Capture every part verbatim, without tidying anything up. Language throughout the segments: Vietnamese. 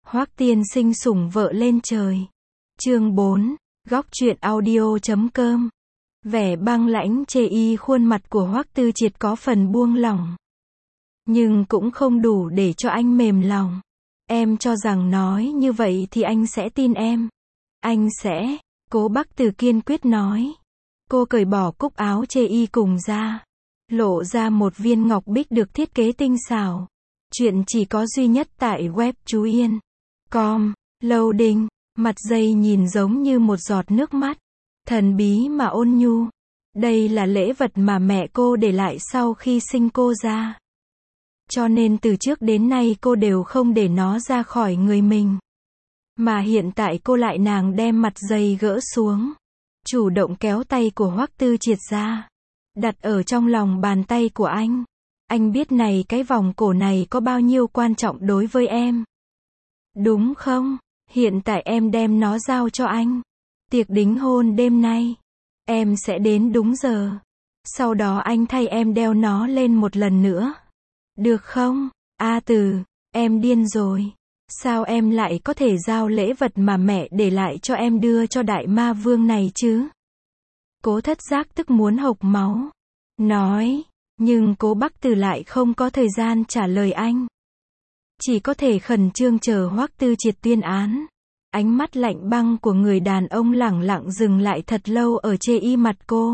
Hoắc tiên sinh sủng vợ lên trời. Chương bốn, góc truyện audio chấm com. Vẻ băng lãnh chê y khuôn mặt của Hoắc Tư Triệt có phần buông lỏng. Nhưng cũng không đủ để cho anh mềm lòng. Em cho rằng nói như vậy thì anh sẽ tin em. Anh sẽ, Cố Bắc Từ kiên quyết nói. Cô cởi bỏ cúc áo chê y cùng ra. Lộ ra một viên ngọc bích được thiết kế tinh xảo. Chuyện chỉ có duy nhất tại web chú Yên. Com, loading, mặt dây nhìn giống như một giọt nước mắt. Thần bí mà ôn nhu. Đây là lễ vật mà mẹ cô để lại sau khi sinh cô ra. Cho nên từ trước đến nay cô đều không để nó ra khỏi người mình. Mà hiện tại cô lại nàng đem mặt dây gỡ xuống. Chủ động kéo tay của Hoắc Tư Triệt ra. Đặt ở trong lòng bàn tay của anh. Anh biết này cái vòng cổ này có bao nhiêu quan trọng đối với em. Đúng không? Hiện tại em đem nó giao cho anh. Tiệc đính hôn đêm nay. Em sẽ đến đúng giờ. Sau đó anh thay em đeo nó lên một lần nữa. Được không? A Từ, em điên rồi. Sao em lại có thể giao lễ vật mà mẹ để lại cho em đưa cho đại ma vương này chứ? Cố Thất Giác tức muốn hộc máu. Nói, nhưng Cố Bắc Từ lại không có thời gian trả lời anh. Chỉ có thể khẩn trương chờ Hoắc Tư Triệt tuyên án. Ánh mắt lạnh băng của người đàn ông lẳng lặng dừng lại thật lâu ở chê y mặt cô.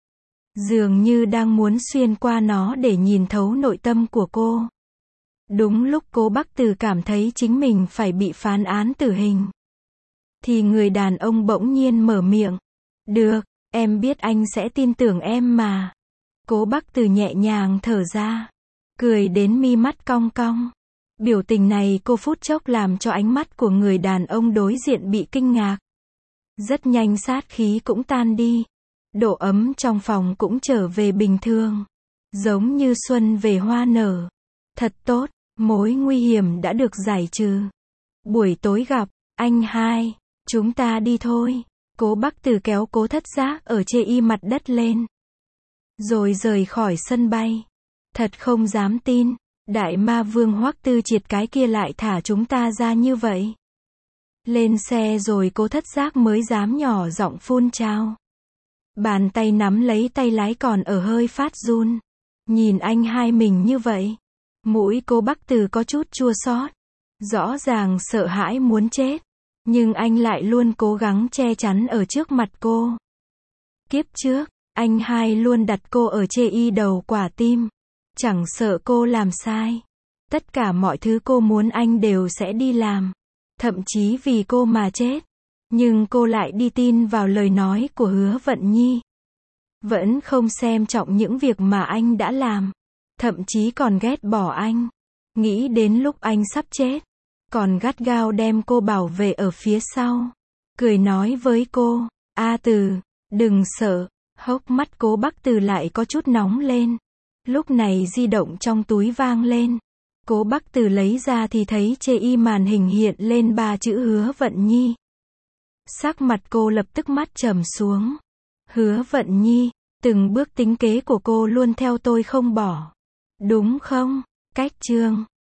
Dường như đang muốn xuyên qua nó để nhìn thấu nội tâm của cô. Đúng lúc Cố Bắc Từ cảm thấy chính mình phải bị phán án tử hình. Thì người đàn ông bỗng nhiên mở miệng. Được, em biết anh sẽ tin tưởng em mà. Cố Bắc Từ nhẹ nhàng thở ra. Cười đến mi mắt cong cong. Biểu tình này cô phút chốc làm cho ánh mắt của người đàn ông đối diện bị kinh ngạc. Rất nhanh sát khí cũng tan đi. Độ ấm trong phòng cũng trở về bình thường. Giống như xuân về hoa nở. Thật tốt, mối nguy hiểm đã được giải trừ. Buổi tối gặp, anh hai, chúng ta đi thôi. Cố Bắc Từ kéo Cố Thất Giác ở chê y mặt đất lên. Rồi rời khỏi sân bay. Thật không dám tin. Đại ma vương Hoắc Tư Triệt cái kia lại thả chúng ta ra như vậy. Lên xe rồi Cố Thất Giác mới dám nhỏ giọng phun trao. Bàn tay nắm lấy tay lái còn ở hơi phát run. Nhìn anh hai mình như vậy. Mũi Cố Bắc Từ có chút chua xót. Rõ ràng sợ hãi muốn chết. Nhưng anh lại luôn cố gắng che chắn ở trước mặt cô. Kiếp trước, anh hai luôn đặt cô ở chê y đầu quả tim. Chẳng sợ cô làm sai. Tất cả mọi thứ cô muốn anh đều sẽ đi làm. Thậm chí vì cô mà chết. Nhưng cô lại đi tin vào lời nói của Hứa Vận Nhi. Vẫn không xem trọng những việc mà anh đã làm. Thậm chí còn ghét bỏ anh. Nghĩ đến lúc anh sắp chết. Còn gắt gao đem cô bảo vệ ở phía sau. Cười nói với cô. A Từ, đừng sợ. Hốc mắt Cố Bắc Từ lại có chút nóng lên. Lúc này di động trong túi vang lên. Cố Bắc Từ lấy ra thì thấy chê y màn hình hiện lên ba chữ Hứa Vận Nhi. Sắc mặt cô lập tức mắt trầm xuống. Hứa Vận Nhi, từng bước tính kế của cô luôn theo tôi không bỏ. Đúng không? Cách chương